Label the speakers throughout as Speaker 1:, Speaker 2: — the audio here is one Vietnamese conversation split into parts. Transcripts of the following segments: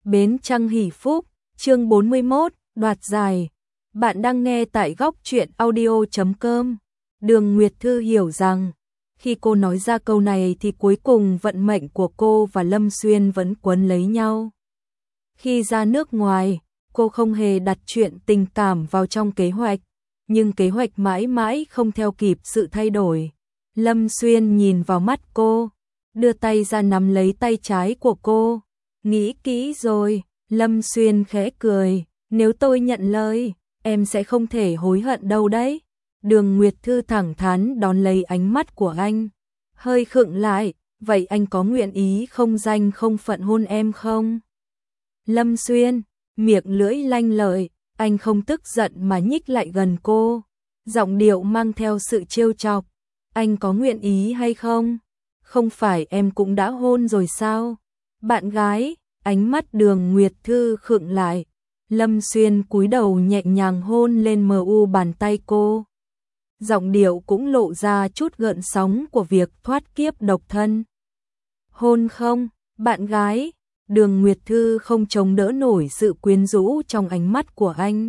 Speaker 1: Bến Trăng Hỷ Phúc, chương 41, đoạt giải. Bạn đang nghe tại góc truyện audio.com. Đường Nguyệt Thư hiểu rằng, khi cô nói ra câu này thì cuối cùng vận mệnh của cô và Lâm Xuyên vẫn quấn lấy nhau. Khi ra nước ngoài, cô không hề đặt chuyện tình cảm vào trong kế hoạch, nhưng kế hoạch mãi mãi không theo kịp sự thay đổi. Lâm Xuyên nhìn vào mắt cô, đưa tay ra nắm lấy tay trái của cô. Nghĩ kỹ rồi, Lâm Xuyên khẽ cười, nếu tôi nhận lời, em sẽ không thể hối hận đâu đấy. Đường Nguyệt Thư thẳng thắn đón lấy ánh mắt của anh, hơi khựng lại, vậy anh có nguyện ý không danh không phận hôn em không? Lâm Xuyên, miệng lưỡi lanh lợi, anh không tức giận mà nhích lại gần cô, giọng điệu mang theo sự trêu chọc. Anh có nguyện ý hay không? Không phải em cũng đã hôn rồi sao? Bạn gái, ánh mắt Đường Nguyệt Thư khựng lại. Lâm Xuyên cúi đầu nhẹ nhàng hôn lên mu bàn tay cô. Giọng điệu cũng lộ ra chút gợn sóng của việc thoát kiếp độc thân. Hôn không, bạn gái? Đường Nguyệt Thư không chống đỡ nổi sự quyến rũ trong ánh mắt của anh.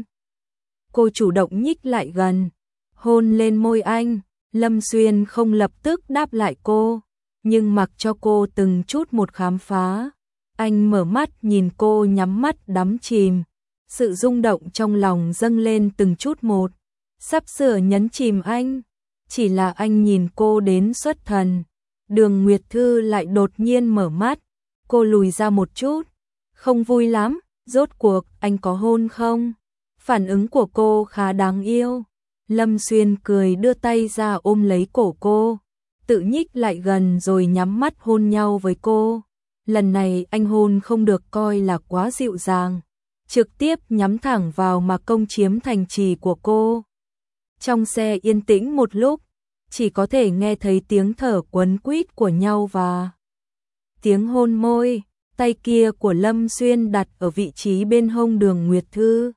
Speaker 1: Cô chủ động nhích lại gần, hôn lên môi anh. Lâm Xuyên không lập tức đáp lại cô, nhưng mặc cho cô từng chút một khám phá. Anh mở mắt nhìn cô nhắm mắt đắm chìm, sự rung động trong lòng dâng lên từng chút một, sắp sửa nhấn chìm anh. Chỉ là anh nhìn cô đến xuất thần. Đường Nguyệt Thư lại đột nhiên mở mắt, cô lùi ra một chút, không vui lắm, rốt cuộc anh có hôn không? Phản ứng của cô khá đáng yêu. Lâm Xuyên cười đưa tay ra ôm lấy cổ cô, tự nhích lại gần rồi nhắm mắt hôn nhau với cô. Lần này anh hôn không được coi là quá dịu dàng, trực tiếp nhắm thẳng vào mà công chiếm thành trì của cô. Trong xe yên tĩnh một lúc, chỉ có thể nghe thấy tiếng thở quấn quýt của nhau và tiếng hôn môi. Tay kia của Lâm Xuyên đặt ở vị trí bên hông Đường Nguyệt Thư,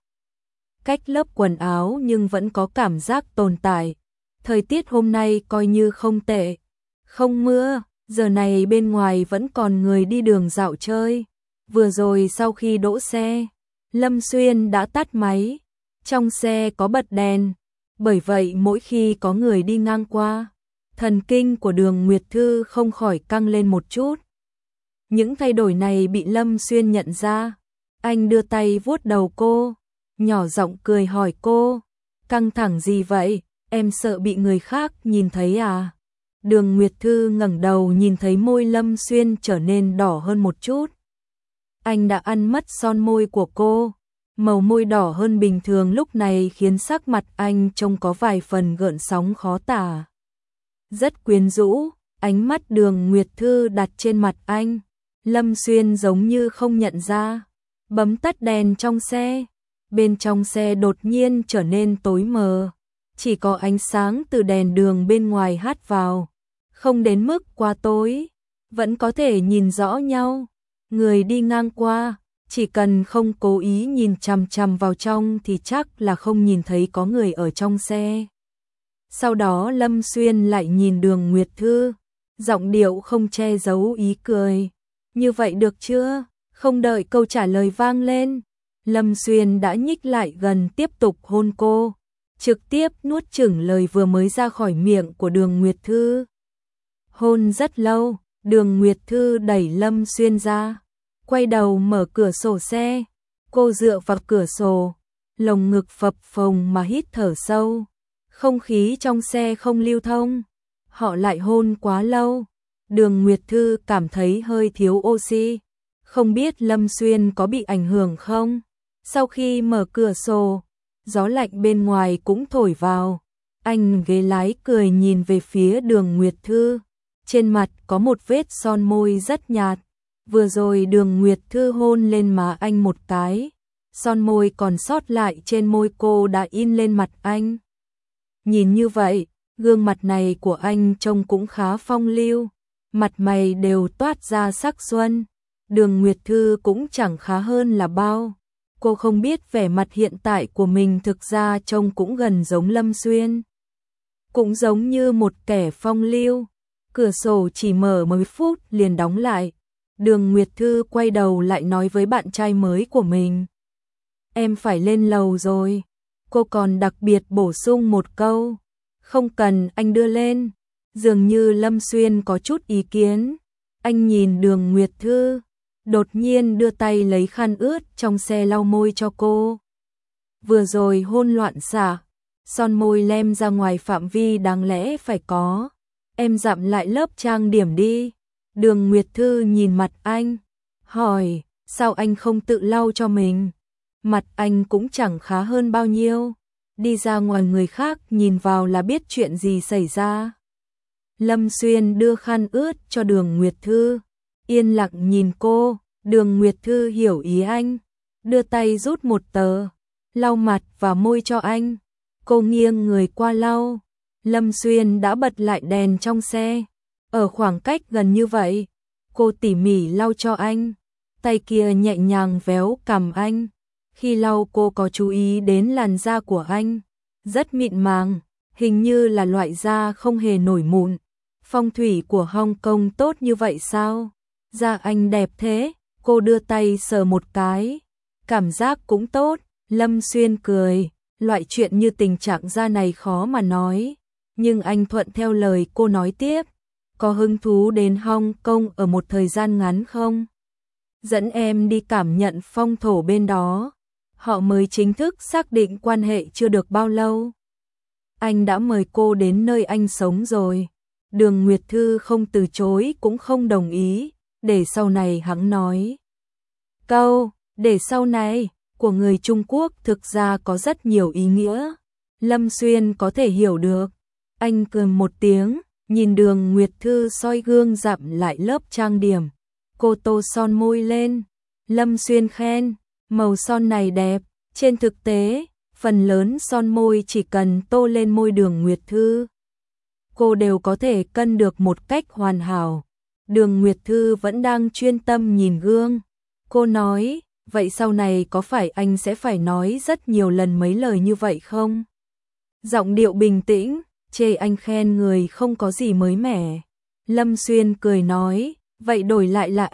Speaker 1: cách lớp quần áo nhưng vẫn có cảm giác tồn tại. Thời tiết hôm nay coi như không tệ, không mưa, giờ này bên ngoài vẫn còn người đi đường dạo chơi. Vừa rồi sau khi đỗ xe, Lâm Xuyên đã tắt máy, trong xe có bật đèn, bởi vậy mỗi khi có người đi ngang qua, thần kinh của Đường Nguyệt Thư không khỏi căng lên một chút. Những thay đổi này bị Lâm Xuyên nhận ra, anh đưa tay vuốt đầu cô, nhỏ giọng cười hỏi cô, căng thẳng gì vậy, em sợ bị người khác nhìn thấy à? Đường Nguyệt Thư ngẩng đầu nhìn thấy môi Lâm Xuyên trở nên đỏ hơn một chút. Anh đã ăn mất son môi của cô, màu môi đỏ hơn bình thường lúc này khiến sắc mặt anh trông có vài phần gợn sóng khó tả. Rất quyến rũ, ánh mắt Đường Nguyệt Thư đặt trên mặt anh, Lâm Xuyên giống như không nhận ra, bấm tắt đèn trong xe. Bên trong xe đột nhiên trở nên tối mờ, chỉ có ánh sáng từ đèn đường bên ngoài hắt vào, không đến mức quá tối, vẫn có thể nhìn rõ nhau. Người đi ngang qua, chỉ cần không cố ý nhìn chằm chằm vào trong thì chắc là không nhìn thấy có người ở trong xe. Sau đó Lâm Xuyên lại nhìn Đường Nguyệt Thư, giọng điệu không che giấu ý cười. Như vậy được chưa? Không đợi câu trả lời vang lên, Lâm Xuyên đã nhích lại gần tiếp tục hôn cô, trực tiếp nuốt chửng lời vừa mới ra khỏi miệng của Đường Nguyệt Thư. Hôn rất lâu, Đường Nguyệt Thư đẩy Lâm Xuyên ra, quay đầu mở cửa sổ xe, cô dựa vào cửa sổ, lồng ngực phập phồng mà hít thở sâu, không khí trong xe không lưu thông, họ lại hôn quá lâu, Đường Nguyệt Thư cảm thấy hơi thiếu oxy, không biết Lâm Xuyên có bị ảnh hưởng không? Sau khi mở cửa sổ, gió lạnh bên ngoài cũng thổi vào. Anh ghế lái cười nhìn về phía Đường Nguyệt Thư. Trên mặt có một vết son môi rất nhạt. Vừa rồi Đường Nguyệt Thư hôn lên má anh một cái. Son môi còn sót lại trên môi cô đã in lên mặt anh. Nhìn như vậy, gương mặt này của anh trông cũng khá phong lưu. Mặt mày đều toát ra sắc xuân. Đường Nguyệt Thư cũng chẳng khá hơn là bao. Cô không biết vẻ mặt hiện tại của mình thực ra trông cũng gần giống Lâm Xuyên. Cũng giống như một kẻ phong lưu. Cửa sổ chỉ mở mấy phút liền đóng lại. Đường Nguyệt Thư quay đầu lại nói với bạn trai mới của mình. Em phải lên lầu rồi. Cô còn đặc biệt bổ sung một câu. Không cần, anh đưa lên. Dường như Lâm Xuyên có chút ý kiến. Anh nhìn Đường Nguyệt Thư, đột nhiên đưa tay lấy khăn ướt trong xe lau môi cho cô. Vừa rồi hôn loạn xạ, son môi lem ra ngoài phạm vi đáng lẽ phải có. Em dặm lại lớp trang điểm đi. Đường Nguyệt Thư nhìn mặt anh, hỏi, sao anh không tự lau cho mình? Mặt anh cũng chẳng khá hơn bao nhiêu. Đi ra ngoài người khác nhìn vào là biết chuyện gì xảy ra. Lâm Xuyên đưa khăn ướt cho Đường Nguyệt Thư, yên lặng nhìn cô. Đường Nguyệt Thư hiểu ý anh, đưa tay rút một tờ, lau mặt và môi cho anh. Cô nghiêng người qua lau. Lâm Xuyên đã bật lại đèn trong xe. Ở khoảng cách gần như vậy, cô tỉ mỉ lau cho anh, tay kia nhẹ nhàng véo cằm anh. Khi lau cô có chú ý đến làn da của anh, rất mịn màng, hình như là loại da không hề nổi mụn. Phong thủy của Hong Kong tốt như vậy sao? Da anh đẹp thế. Cô đưa tay sờ một cái, cảm giác cũng tốt. Lâm Xuyên cười, loại chuyện như tình trạng da này khó mà nói. Nhưng anh thuận theo lời cô nói tiếp. Có hứng thú đến Hong Kong ở một thời gian ngắn không? Dẫn em đi cảm nhận phong thổ bên đó. Họ mới chính thức xác định quan hệ chưa được bao lâu. Anh đã mời cô đến nơi anh sống rồi. Đường Nguyệt Thư không từ chối cũng không đồng ý. Để sau này hắn nói. Câu, để sau này, của người Trung Quốc thực ra có rất nhiều ý nghĩa. Lâm Xuyên có thể hiểu được. Anh cười một tiếng, nhìn Đường Nguyệt Thư soi gương dặm lại lớp trang điểm. Cô tô son môi lên. Lâm Xuyên khen, màu son này đẹp. Trên thực tế, phần lớn son môi chỉ cần tô lên môi Đường Nguyệt Thư, cô đều có thể cân được một cách hoàn hảo. Đường Nguyệt Thư vẫn đang chuyên tâm nhìn gương. Cô nói, vậy sau này có phải anh sẽ phải nói rất nhiều lần mấy lời như vậy không? Giọng điệu bình tĩnh, chê anh khen người không có gì mới mẻ. Lâm Xuyên cười nói, vậy đổi lại là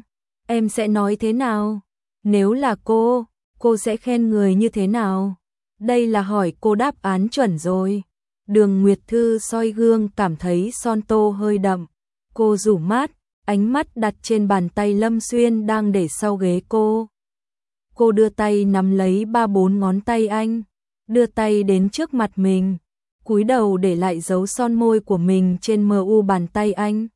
Speaker 1: em sẽ nói thế nào? Nếu là cô sẽ khen người như thế nào? Đây là hỏi cô đáp án chuẩn rồi. Đường Nguyệt Thư soi gương cảm thấy son tô hơi đậm. Cô rủ mắt, ánh mắt đặt trên bàn tay Lâm Xuyên đang để sau ghế cô. Cô đưa tay nắm lấy 3-4 ngón tay anh, đưa tay đến trước mặt mình, cúi đầu để lại dấu son môi của mình trên mu bàn tay anh.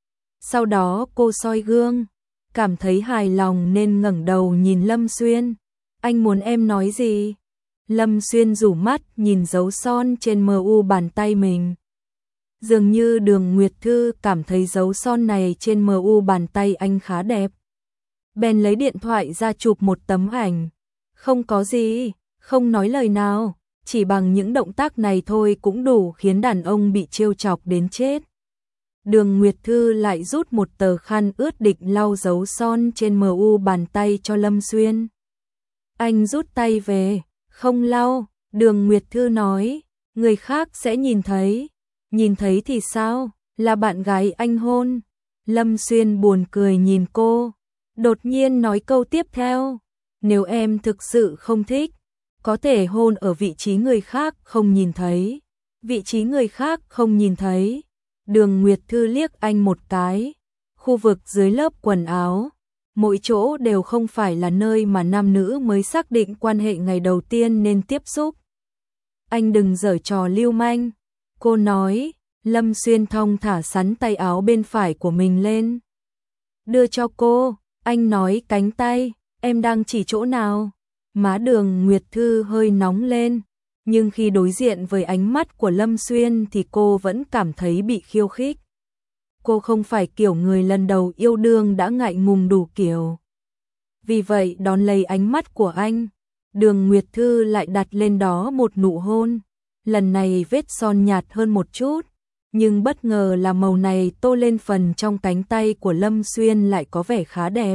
Speaker 1: Sau đó cô soi gương, cảm thấy hài lòng nên ngẩng đầu nhìn Lâm Xuyên. Anh muốn em nói gì? Lâm Xuyên rủ mắt nhìn dấu son trên mu bàn tay mình. Dường như Đường Nguyệt Thư cảm thấy dấu son này trên mu bàn tay anh khá đẹp. Bèn lấy điện thoại ra chụp một tấm ảnh. Không có gì, không nói lời nào, chỉ bằng những động tác này thôi cũng đủ khiến đàn ông bị trêu chọc đến chết. Đường Nguyệt Thư lại rút một tờ khăn ướt định lau dấu son trên mu bàn tay cho Lâm Xuyên. Anh rút tay về, không lau. Đường Nguyệt Thư nói, người khác sẽ nhìn thấy. Nhìn thấy thì sao? Là bạn gái anh hôn. Lâm Xuyên buồn cười nhìn cô, đột nhiên nói câu tiếp theo. Nếu em thực sự không thích, có thể hôn ở vị trí người khác không nhìn thấy. Vị trí người khác không nhìn thấy. Đường Nguyệt Thư liếc anh một cái. Khu vực dưới lớp quần áo, mỗi chỗ đều không phải là nơi mà nam nữ mới xác định quan hệ ngày đầu tiên nên tiếp xúc. Anh đừng giở trò lưu manh. Cô nói. Lâm Xuyên thong thả xắn tay áo bên phải của mình lên, đưa cho cô. Anh nói cánh tay, em đang chỉ chỗ nào? Má Đường Nguyệt Thư hơi nóng lên, nhưng khi đối diện với ánh mắt của Lâm Xuyên thì cô vẫn cảm thấy bị khiêu khích. Cô không phải kiểu người lần đầu yêu đương đã ngại ngùng đủ kiểu. Vì vậy đón lấy ánh mắt của anh, Đường Nguyệt Thư lại đặt lên đó một nụ hôn. Lần này vết son nhạt hơn một chút, nhưng bất ngờ là màu này tô lên phần trong cánh tay của Lâm Xuyên lại có vẻ khá đẹp.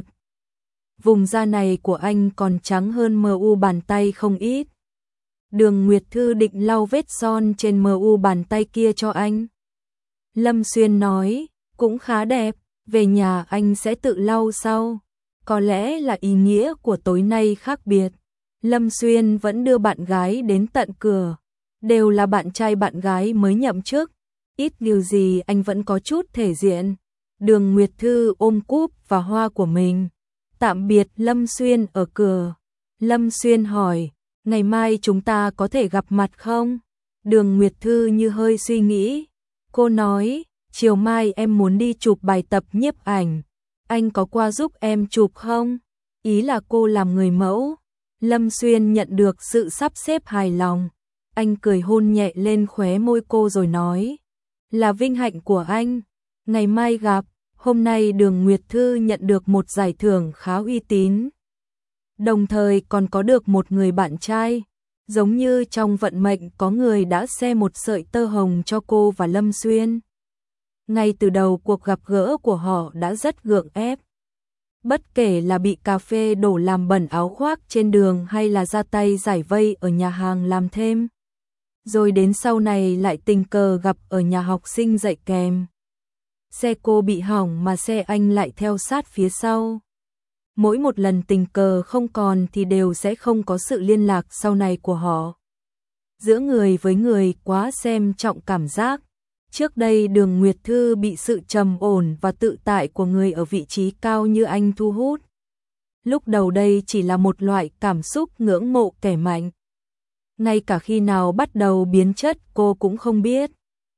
Speaker 1: Vùng da này của anh còn trắng hơn mu bàn tay không ít. Đường Nguyệt Thư định lau vết son trên mu bàn tay kia cho anh. Lâm Xuyên nói, cũng khá đẹp. về nhà anh sẽ tự lau sau. Có lẽ là ý nghĩa của tối nay khác biệt. Lâm Xuyên vẫn đưa bạn gái đến tận cửa. Đều là bạn trai bạn gái mới nhậm chức. Ít điều gì anh vẫn có chút thể diện. Đường Nguyệt Thư ôm cúp và hoa của mình. Tạm biệt Lâm Xuyên ở cửa. Lâm Xuyên hỏi, ngày mai chúng ta có thể gặp mặt không? Đường Nguyệt Thư như hơi suy nghĩ. Cô nói, chiều mai em muốn đi chụp bài tập nhiếp ảnh. Anh có qua giúp em chụp không? Ý là cô làm người mẫu. Lâm Xuyên nhận được sự sắp xếp hài lòng. Anh cười hôn nhẹ lên khóe môi cô rồi nói, là vinh hạnh của anh. Ngày mai gặp. Hôm nay Đường Nguyệt Thư nhận được một giải thưởng khá uy tín. Đồng thời còn có được một người bạn trai. Giống như trong vận mệnh có người đã xe một sợi tơ hồng cho cô và Lâm Xuyên. Ngay từ đầu cuộc gặp gỡ của họ đã rất gượng ép. Bất kể là bị cà phê đổ làm bẩn áo khoác trên đường hay là ra tay giải vây ở nhà hàng làm thêm. Rồi đến sau này lại tình cờ gặp ở nhà học sinh dạy kèm. Xe cô bị hỏng mà xe anh lại theo sát phía sau. Mỗi một lần tình cờ không còn thì đều sẽ không có sự liên lạc sau này của họ. Giữa người với người quá xem trọng cảm giác. Trước đây Đường Nguyệt Thư bị sự trầm ổn và tự tại của người ở vị trí cao như anh thu hút. Lúc đầu đây chỉ là một loại cảm xúc ngưỡng mộ kẻ mạnh. Ngay cả khi nào bắt đầu biến chất cô cũng không biết.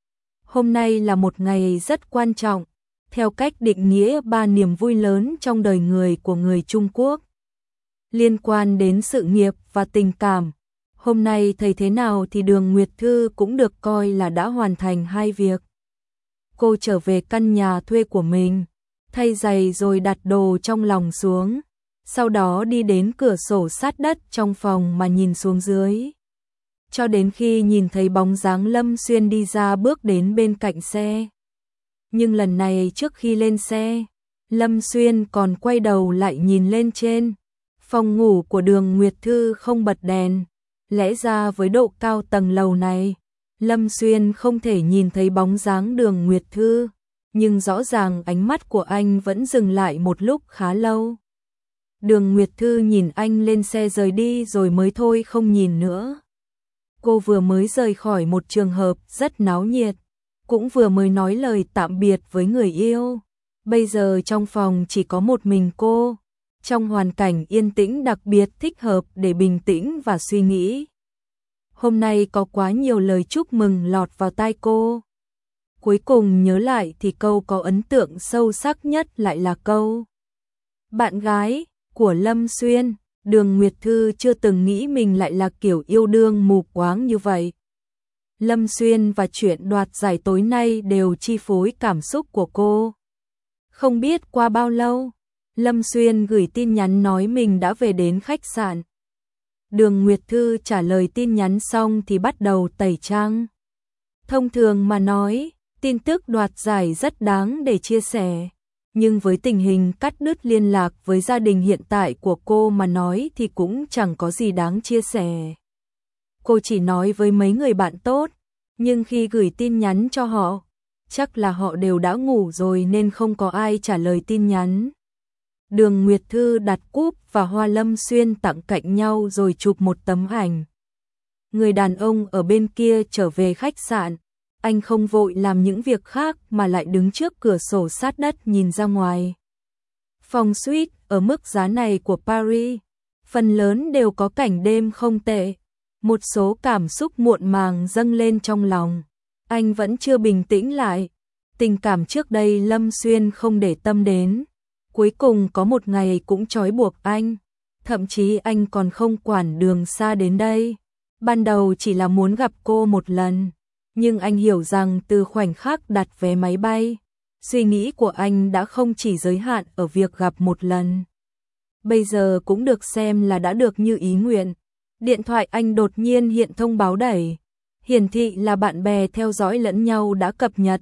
Speaker 1: Hôm nay là một ngày rất quan trọng, theo cách định nghĩa 3 niềm vui lớn trong đời người của người Trung Quốc. Liên quan đến sự nghiệp và tình cảm. Hôm nay thấy thế nào thì Đường Nguyệt Thư cũng được coi là đã hoàn thành 2 việc. Cô trở về căn nhà thuê của mình, thay giày rồi đặt đồ trong lòng xuống, sau đó đi đến cửa sổ sát đất trong phòng mà nhìn xuống dưới. Cho đến khi nhìn thấy bóng dáng Lâm Xuyên đi ra bước đến bên cạnh xe. Nhưng lần này trước khi lên xe, Lâm Xuyên còn quay đầu lại nhìn lên trên. Phòng ngủ của Đường Nguyệt Thư không bật đèn. Lẽ ra với độ cao tầng lầu này, Lâm Xuyên không thể nhìn thấy bóng dáng Đường Nguyệt Thư. Nhưng rõ ràng ánh mắt của anh vẫn dừng lại một lúc khá lâu. Đường Nguyệt Thư nhìn anh lên xe rời đi rồi mới thôi không nhìn nữa. Cô vừa mới rời khỏi một trường hợp rất náo nhiệt, cũng vừa mới nói lời tạm biệt với người yêu. Bây giờ trong phòng chỉ có một mình cô, trong hoàn cảnh yên tĩnh đặc biệt thích hợp để bình tĩnh và suy nghĩ. Hôm nay có quá nhiều lời chúc mừng lọt vào tai cô. Cuối cùng nhớ lại thì câu có ấn tượng sâu sắc nhất lại là câu bạn gái của Lâm Xuyên. Đường Nguyệt Thư chưa từng nghĩ mình lại là kiểu yêu đương mù quáng như vậy. Lâm Xuyên và chuyện đoạt giải tối nay đều chi phối cảm xúc của cô. Không biết qua bao lâu, Lâm Xuyên gửi tin nhắn nói mình đã về đến khách sạn. Đường Nguyệt Thư trả lời tin nhắn xong thì bắt đầu tẩy trang. Thông thường mà nói, tin tức đoạt giải rất đáng để chia sẻ. Nhưng với tình hình cắt đứt liên lạc với gia đình hiện tại của cô mà nói thì cũng chẳng có gì đáng chia sẻ. Cô chỉ nói với mấy người bạn tốt, nhưng khi gửi tin nhắn cho họ, chắc là họ đều đã ngủ rồi nên không có ai trả lời tin nhắn. Đường Nguyệt Thư đặt cúp và hoa Lâm Xuyên tặng cạnh nhau rồi chụp một tấm ảnh. Người đàn ông ở bên kia trở về khách sạn. Anh không vội làm những việc khác mà lại đứng trước cửa sổ sát đất nhìn ra ngoài. Phòng suite ở mức giá này của Paris, phần lớn đều có cảnh đêm không tệ. Một số cảm xúc muộn màng dâng lên trong lòng. Anh vẫn chưa bình tĩnh lại. Tình cảm trước đây Lâm Xuyên không để tâm đến. Cuối cùng có một ngày cũng trói buộc anh. Thậm chí anh còn không quản đường xa đến đây. Ban đầu chỉ là muốn gặp cô một lần. Nhưng anh hiểu rằng từ khoảnh khắc đặt vé máy bay, suy nghĩ của anh đã không chỉ giới hạn ở việc gặp một lần. Bây giờ cũng được xem là đã được như ý nguyện. Điện thoại anh đột nhiên hiện thông báo đẩy, hiển thị là bạn bè theo dõi lẫn nhau đã cập nhật.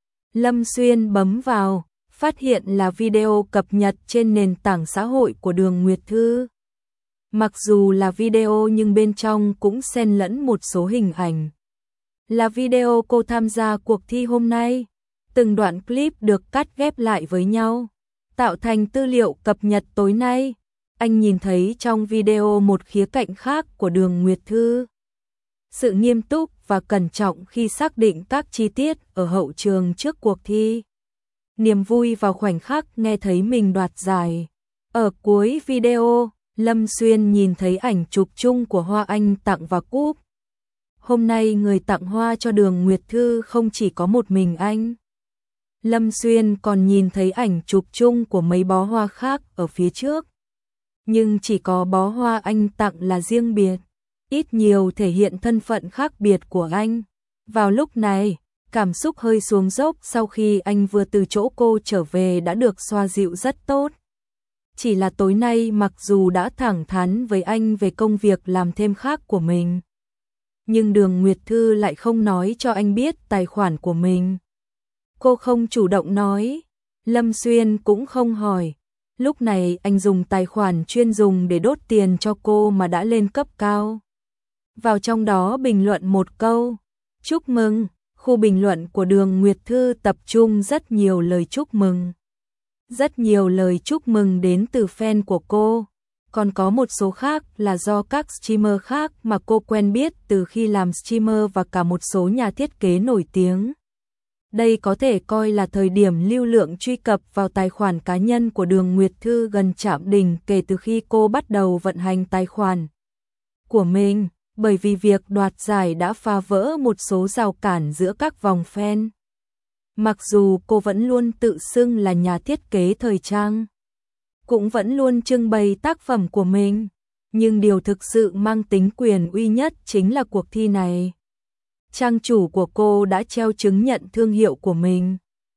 Speaker 1: Lâm Xuyên bấm vào, phát hiện là video cập nhật trên nền tảng xã hội của Đường Nguyệt Thư. Mặc dù là video nhưng bên trong cũng xen lẫn một số hình ảnh. Là video cô tham gia cuộc thi hôm nay. Từng đoạn clip được cắt ghép lại với nhau, tạo thành tư liệu cập nhật tối nay. Anh nhìn thấy trong video một khía cạnh khác của Đường Nguyệt Thư. Sự nghiêm túc và cẩn trọng khi xác định các chi tiết ở hậu trường trước cuộc thi. Niềm vui vào khoảnh khắc nghe thấy mình đoạt giải. Ở cuối video, Lâm Xuyên nhìn thấy ảnh chụp chung của Hoa Anh tặng và cúp. Hôm nay người tặng hoa cho Đường Nguyệt Thư không chỉ có một mình anh. Lâm Xuyên còn nhìn thấy ảnh chụp chung của mấy bó hoa khác ở phía trước. Nhưng chỉ có bó hoa anh tặng là riêng biệt, ít nhiều thể hiện thân phận khác biệt của anh. Vào lúc này, cảm xúc hơi xuống dốc sau khi anh vừa từ chỗ cô trở về đã được xoa dịu rất tốt. Chỉ là tối nay mặc dù đã thẳng thắn với anh về công việc làm thêm khác của mình, nhưng Đường Nguyệt Thư lại không nói cho anh biết tài khoản của mình. Cô không chủ động nói, Lâm Xuyên cũng không hỏi. Lúc này anh dùng tài khoản chuyên dùng để đốt tiền cho cô mà đã lên cấp cao. Vào trong đó bình luận một câu, chúc mừng. Khu bình luận của Đường Nguyệt Thư tập trung rất nhiều lời chúc mừng. Rất nhiều lời chúc mừng đến từ fan của cô. Còn có một số khác là do các streamer khác mà cô quen biết từ khi làm streamer và cả một số nhà thiết kế nổi tiếng. Đây có thể coi là thời điểm lưu lượng truy cập vào tài khoản cá nhân của Đường Nguyệt Thư gần chạm đỉnh kể từ khi cô bắt đầu vận hành tài khoản của mình, bởi vì việc đoạt giải đã phá vỡ một số rào cản giữa các vòng fan. Mặc dù cô vẫn luôn tự xưng là nhà thiết kế thời trang, cũng vẫn luôn trưng bày tác phẩm của mình, nhưng điều thực sự mang tính quyền uy nhất chính là cuộc thi này. Trang chủ của cô đã treo chứng nhận thương hiệu của mình.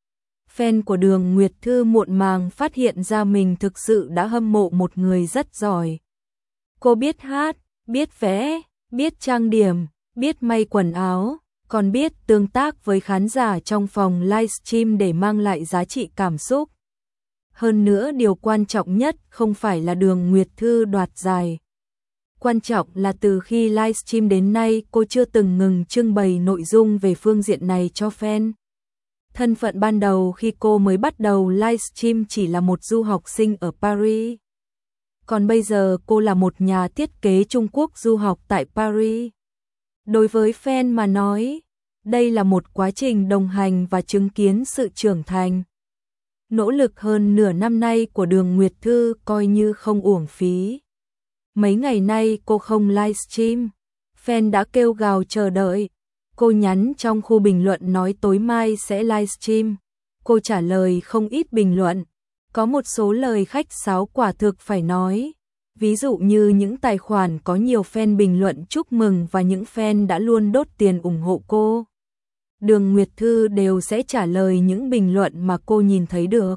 Speaker 1: Fan của Đường Nguyệt Thư muộn màng phát hiện ra mình thực sự đã hâm mộ một người rất giỏi. Cô biết hát, biết vẽ, biết trang điểm, biết may quần áo, còn biết tương tác với khán giả trong phòng livestream để mang lại giá trị cảm xúc. Hơn nữa điều quan trọng nhất không phải là Đường Nguyệt Thư đoạt giải. Quan trọng là từ khi livestream đến nay cô chưa từng ngừng trưng bày nội dung về phương diện này cho fan. Thân phận ban đầu khi cô mới bắt đầu livestream chỉ là một du học sinh ở Paris. Còn bây giờ cô là một nhà thiết kế Trung Quốc du học tại Paris. Đối với fan mà nói, đây là một quá trình đồng hành và chứng kiến sự trưởng thành. Nỗ lực hơn nửa năm nay của Đường Nguyệt Thư coi như không uổng phí. Mấy ngày nay cô không livestream, fan đã kêu gào chờ đợi. Cô nhắn trong khu bình luận nói tối mai sẽ livestream. Cô trả lời không ít bình luận. Có một số lời khách sáo quả thực phải nói. Ví dụ như những tài khoản có nhiều fan bình luận chúc mừng và những fan đã luôn đốt tiền ủng hộ cô. Đường Nguyệt Thư đều sẽ trả lời những bình luận mà cô nhìn thấy được.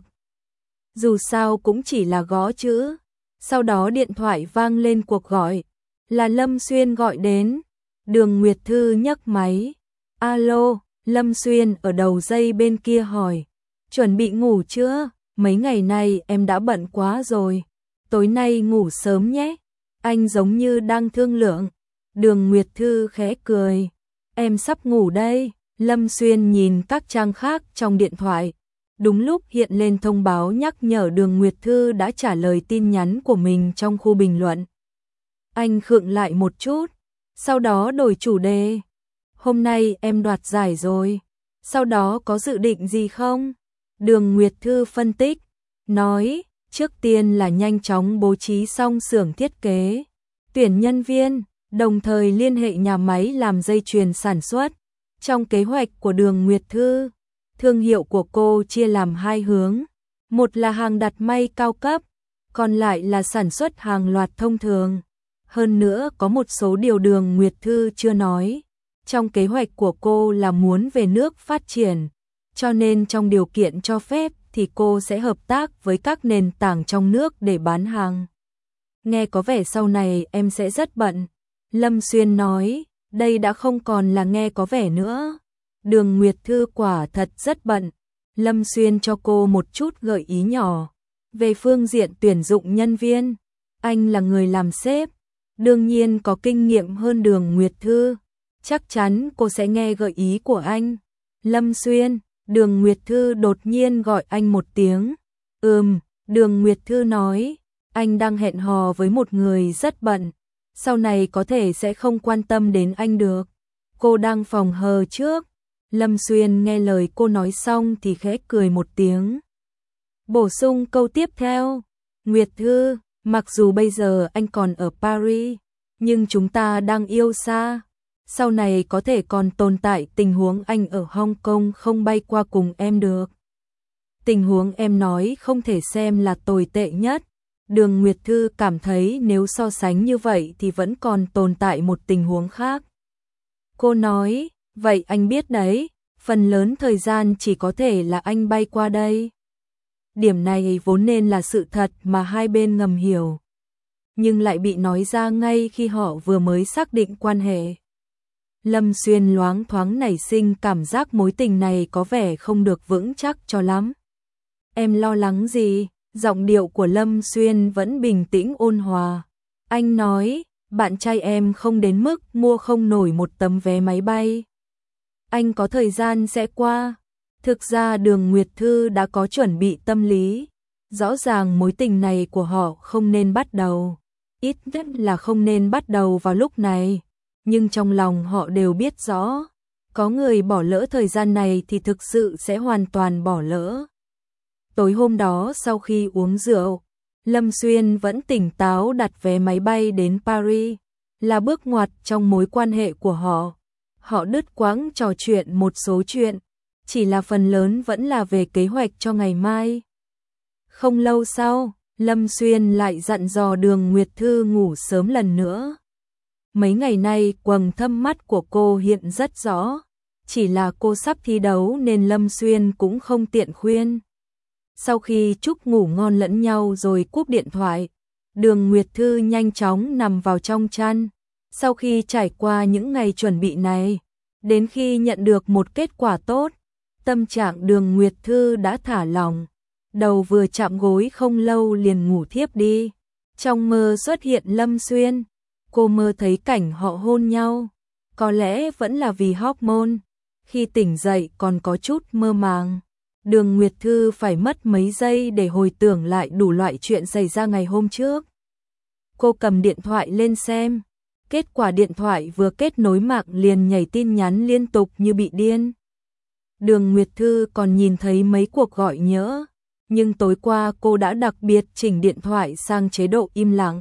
Speaker 1: Dù sao cũng chỉ là gõ chữ. Sau đó điện thoại vang lên cuộc gọi. Là Lâm Xuyên gọi đến. Đường Nguyệt Thư nhấc máy. Alo, Lâm Xuyên ở đầu dây bên kia hỏi. Chuẩn bị ngủ chưa? Mấy ngày nay em đã bận quá rồi. Tối nay ngủ sớm nhé. Anh giống như đang thương lượng. Đường Nguyệt Thư khẽ cười. Em sắp ngủ đây. Lâm Xuyên nhìn các trang khác trong điện thoại. Đúng lúc hiện lên thông báo nhắc nhở Đường Nguyệt Thư đã trả lời tin nhắn của mình trong khu bình luận. Anh khựng lại một chút, sau đó đổi chủ đề. Hôm nay em đoạt giải rồi, sau đó có dự định gì không? Đường Nguyệt Thư phân tích, nói, trước tiên là nhanh chóng bố trí xong xưởng thiết kế, tuyển nhân viên, đồng thời liên hệ nhà máy làm dây chuyền sản xuất. Trong kế hoạch của Đường Nguyệt Thư, thương hiệu của cô chia làm hai hướng, một là hàng đặt may cao cấp, còn lại là sản xuất hàng loạt thông thường. Hơn nữa có một số điều Đường Nguyệt Thư chưa nói. Trong kế hoạch của cô là muốn về nước phát triển, cho nên trong điều kiện cho phép thì cô sẽ hợp tác với các nền tảng trong nước để bán hàng. Nghe có vẻ sau này em sẽ rất bận. Lâm Xuyên nói, đây đã không còn là nghe có vẻ nữa. Đường Nguyệt Thư quả thật rất bận. Lâm Xuyên cho cô một chút gợi ý nhỏ. Về phương diện tuyển dụng nhân viên, anh là người làm sếp, đương nhiên có kinh nghiệm hơn Đường Nguyệt Thư. Chắc chắn cô sẽ nghe gợi ý của anh. Lâm Xuyên, Đường Nguyệt Thư đột nhiên gọi anh một tiếng. Đường Nguyệt Thư nói, anh đang hẹn hò với một người rất bận, sau này có thể sẽ không quan tâm đến anh được. Cô đang phòng hờ trước. Lâm Xuyên nghe lời cô nói xong thì khẽ cười một tiếng. Bổ sung câu tiếp theo, Nguyệt Thư, mặc dù bây giờ anh còn ở Paris, nhưng chúng ta đang yêu xa. Sau này có thể còn tồn tại tình huống anh ở Hong Kong không bay qua cùng em được. Tình huống em nói không thể xem là tồi tệ nhất. Đường Nguyệt Thư cảm thấy nếu so sánh như vậy thì vẫn còn tồn tại một tình huống khác. Cô nói, vậy anh biết đấy, phần lớn thời gian chỉ có thể là anh bay qua đây. Điểm này vốn nên là sự thật mà hai bên ngầm hiểu, nhưng lại bị nói ra ngay khi họ vừa mới xác định quan hệ. Lâm Xuyên loáng thoáng nảy sinh cảm giác mối tình này có vẻ không được vững chắc cho lắm. Em lo lắng gì? Giọng điệu của Lâm Xuyên vẫn bình tĩnh ôn hòa. Anh nói, bạn trai em không đến mức mua không nổi một tấm vé máy bay. Anh có thời gian sẽ qua. Thực ra Đường Nguyệt Thư đã có chuẩn bị tâm lý. Rõ ràng mối tình này của họ không nên bắt đầu. Ít nhất là không nên bắt đầu vào lúc này. Nhưng trong lòng họ đều biết rõ, có người bỏ lỡ thời gian này thì thực sự sẽ hoàn toàn bỏ lỡ. Tối hôm đó sau khi uống rượu, Lâm Xuyên vẫn tỉnh táo đặt vé máy bay đến Paris, là bước ngoặt trong mối quan hệ của họ. Họ đứt quãng trò chuyện một số chuyện, chỉ là phần lớn vẫn là về kế hoạch cho ngày mai. Không lâu sau, Lâm Xuyên lại dặn dò Đường Nguyệt Thư ngủ sớm lần nữa. Mấy ngày nay quầng thâm mắt của cô hiện rất rõ, chỉ là cô sắp thi đấu nên Lâm Xuyên cũng không tiện khuyên. Sau khi chúc ngủ ngon lẫn nhau rồi cúp điện thoại, Đường Nguyệt Thư nhanh chóng nằm vào trong chăn. Sau khi trải qua những ngày chuẩn bị này, đến khi nhận được một kết quả tốt, tâm trạng Đường Nguyệt Thư đã thả lỏng. Đầu vừa chạm gối không lâu liền ngủ thiếp đi. Trong mơ xuất hiện Lâm Xuyên, cô mơ thấy cảnh họ hôn nhau. Có lẽ vẫn là vì hormone, khi tỉnh dậy còn có chút mơ màng. Đường Nguyệt Thư phải mất mấy giây để hồi tưởng lại đủ loại chuyện xảy ra ngày hôm trước. Cô cầm điện thoại lên xem. Kết quả điện thoại vừa kết nối mạng liền nhảy tin nhắn liên tục như bị điên. Đường Nguyệt Thư còn nhìn thấy mấy cuộc gọi nhỡ, nhưng tối qua cô đã đặc biệt chỉnh điện thoại sang chế độ im lặng.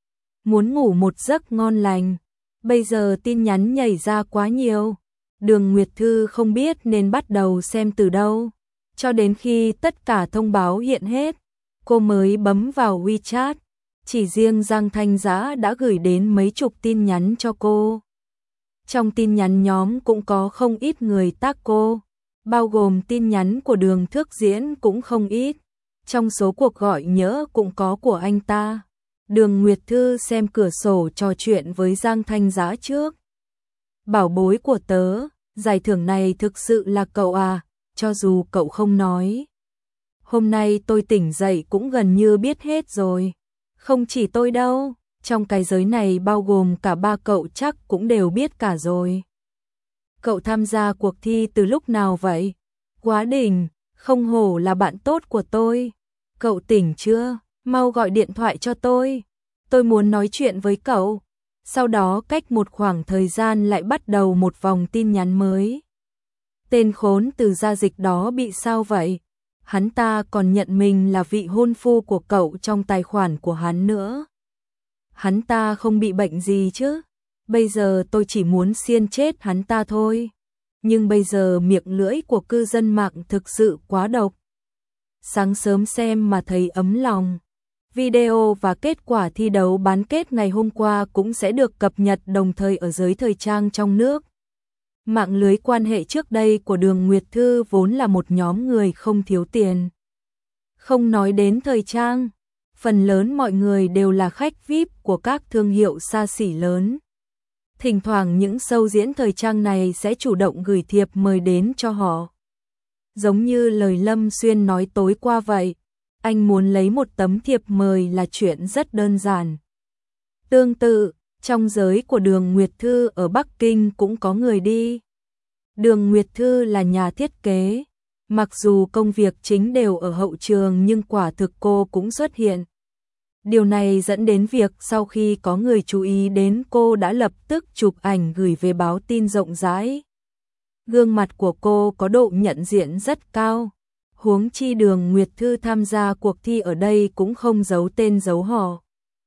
Speaker 1: Muốn ngủ một giấc ngon lành, bây giờ tin nhắn nhảy ra quá nhiều. Đường Nguyệt Thư không biết nên bắt đầu xem từ đâu. Cho đến khi tất cả thông báo hiện hết, cô mới bấm vào WeChat. Chỉ riêng Giang Thanh Dã đã gửi đến mấy chục tin nhắn cho cô. Trong tin nhắn nhóm cũng có không ít người tag cô, bao gồm tin nhắn của Đường Thước Diễn cũng không ít. Trong số cuộc gọi nhỡ cũng có của anh ta. Đường Nguyệt Thư xem cửa sổ trò chuyện với Giang Thanh Dã trước. Bảo bối của tớ, giải thưởng này thực sự là cậu à, cho dù cậu không nói. Hôm nay tôi tỉnh dậy cũng gần như biết hết rồi. Không chỉ tôi đâu, trong cái giới này bao gồm cả ba cậu chắc cũng đều biết cả rồi. Cậu tham gia cuộc thi từ lúc nào vậy? Quá đỉnh, không hổ là bạn tốt của tôi. Cậu tỉnh chưa? Mau gọi điện thoại cho tôi. Tôi muốn nói chuyện với cậu. Sau đó cách một khoảng thời gian lại bắt đầu một vòng tin nhắn mới. Tên khốn từ gia dịch đó bị sao vậy? Hắn ta còn nhận mình là vị hôn phu của cậu trong tài khoản của hắn nữa. Hắn ta không bị bệnh gì chứ? Bây giờ tôi chỉ muốn xiên chết hắn ta thôi. Nhưng bây giờ miệng lưỡi của cư dân mạng thực sự quá độc. Sáng sớm xem mà thấy ấm lòng. Video và kết quả thi đấu bán kết ngày hôm qua cũng sẽ được cập nhật đồng thời ở giới thời trang trong nước. Mạng lưới quan hệ trước đây của Đường Nguyệt Thư vốn là một nhóm người không thiếu tiền. Không nói đến thời trang, phần lớn mọi người đều là khách VIP của các thương hiệu xa xỉ lớn. Thỉnh thoảng những show diễn thời trang này sẽ chủ động gửi thiệp mời đến cho họ. Giống như lời Lâm Xuyên nói tối qua vậy, anh muốn lấy một tấm thiệp mời là chuyện rất đơn giản. Tương tự, trong giới của Đường Nguyệt Thư ở Bắc Kinh cũng có người đi. Đường Nguyệt Thư là nhà thiết kế, Mặc dù công việc chính đều ở hậu trường nhưng quả thực cô cũng xuất hiện. Điều này dẫn đến việc sau khi có người chú ý đến cô đã lập tức chụp ảnh gửi về báo tin rộng rãi. Gương mặt của cô có độ nhận diện rất cao. Huống chi Đường Nguyệt Thư tham gia cuộc thi ở đây cũng không giấu tên giấu họ.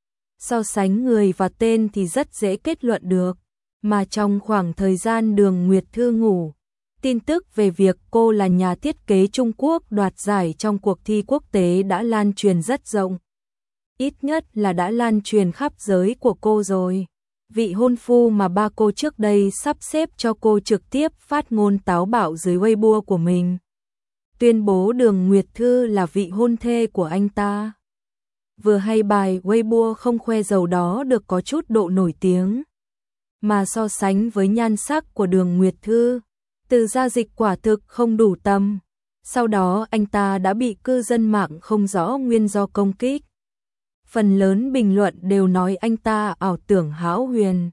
Speaker 1: So sánh người và tên thì rất dễ kết luận được. Mà trong khoảng thời gian Đường Nguyệt Thư ngủ, tin tức về việc cô là nhà thiết kế Trung Quốc đoạt giải trong cuộc thi quốc tế đã lan truyền rất rộng. Ít nhất là đã lan truyền khắp giới của cô rồi. Vị hôn phu mà ba cô trước đây sắp xếp cho cô trực tiếp phát ngôn táo bạo dưới Weibo của mình, tuyên bố Đường Nguyệt Thư là vị hôn thê của anh ta. Vừa hay bài Weibo không khoe giàu đó được có chút độ nổi tiếng, mà so sánh với nhan sắc của Đường Nguyệt Thư, từ gia dịch quả thực không đủ tầm. Sau đó anh ta đã bị cư dân mạng không rõ nguyên do công kích. Phần lớn bình luận đều nói anh ta ảo tưởng hão huyền.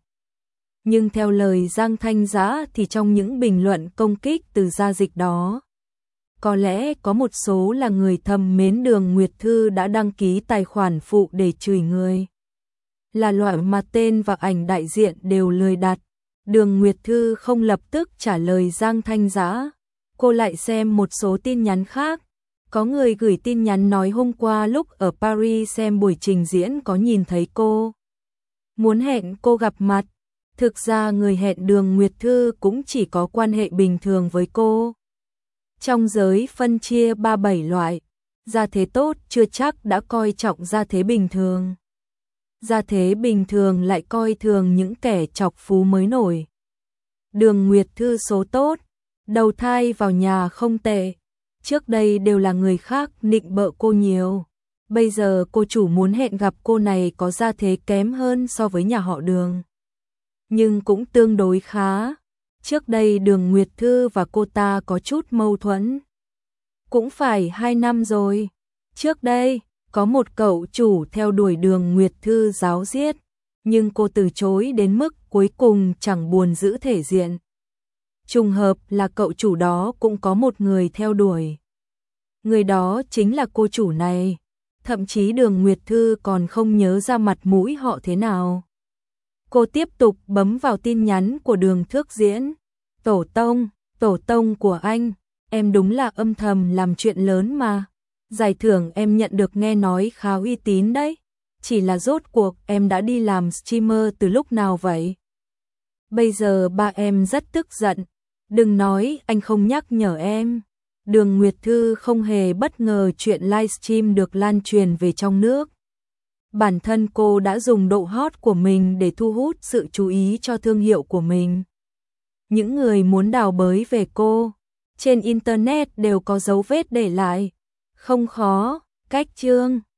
Speaker 1: Nhưng theo lời Giang Thanh Dã thì trong những bình luận công kích từ gia dịch đó, có lẽ có một số là người thầm mến Đường Nguyệt Thư đã đăng ký tài khoản phụ để chửi người. Là loại mà tên và ảnh đại diện đều lười đặt. Đường Nguyệt Thư không lập tức trả lời Giang Thanh Dã. Cô lại xem một số tin nhắn khác. Có người gửi tin nhắn nói hôm qua lúc ở Paris xem buổi trình diễn có nhìn thấy cô, muốn hẹn cô gặp mặt. Thực ra người hẹn Đường Nguyệt Thư cũng chỉ có quan hệ bình thường với cô. Trong giới phân chia 3-7 loại, gia thế tốt chưa chắc đã coi trọng gia thế bình thường. Gia thế bình thường lại coi thường những kẻ chọc phú mới nổi. Đường Nguyệt Thư số tốt, đầu thai vào nhà không tệ. Trước đây đều là người khác nịnh bợ cô nhiều. Bây giờ cô chủ muốn hẹn gặp cô này có gia thế kém hơn so với nhà họ Đường, nhưng cũng tương đối khá. Trước đây Đường Nguyệt Thư và cô ta có chút mâu thuẫn. Cũng phải 2 năm rồi. Trước đây, có một cậu chủ theo đuổi Đường Nguyệt Thư ráo riết, nhưng cô từ chối đến mức cuối cùng chẳng buồn giữ thể diện. Trùng hợp là cậu chủ đó cũng có một người theo đuổi. Người đó chính là cô chủ này. Thậm chí Đường Nguyệt Thư còn không nhớ ra mặt mũi họ thế nào. Cô tiếp tục bấm vào tin nhắn của Đường Thước Diễn. Tổ tông của anh, em đúng là âm thầm làm chuyện lớn mà. Giải thưởng em nhận được nghe nói khá uy tín đấy. Chỉ là rốt cuộc em đã đi làm streamer từ lúc nào vậy? Bây giờ ba em rất tức giận. Đừng nói anh không nhắc nhở em. Đường Nguyệt Thư không hề bất ngờ chuyện livestream được lan truyền về trong nước. Bản thân cô đã dùng độ hot của mình để thu hút sự chú ý cho thương hiệu của mình. Những người muốn đào bới về cô, trên Internet đều có dấu vết để lại. Không khó, cách chương.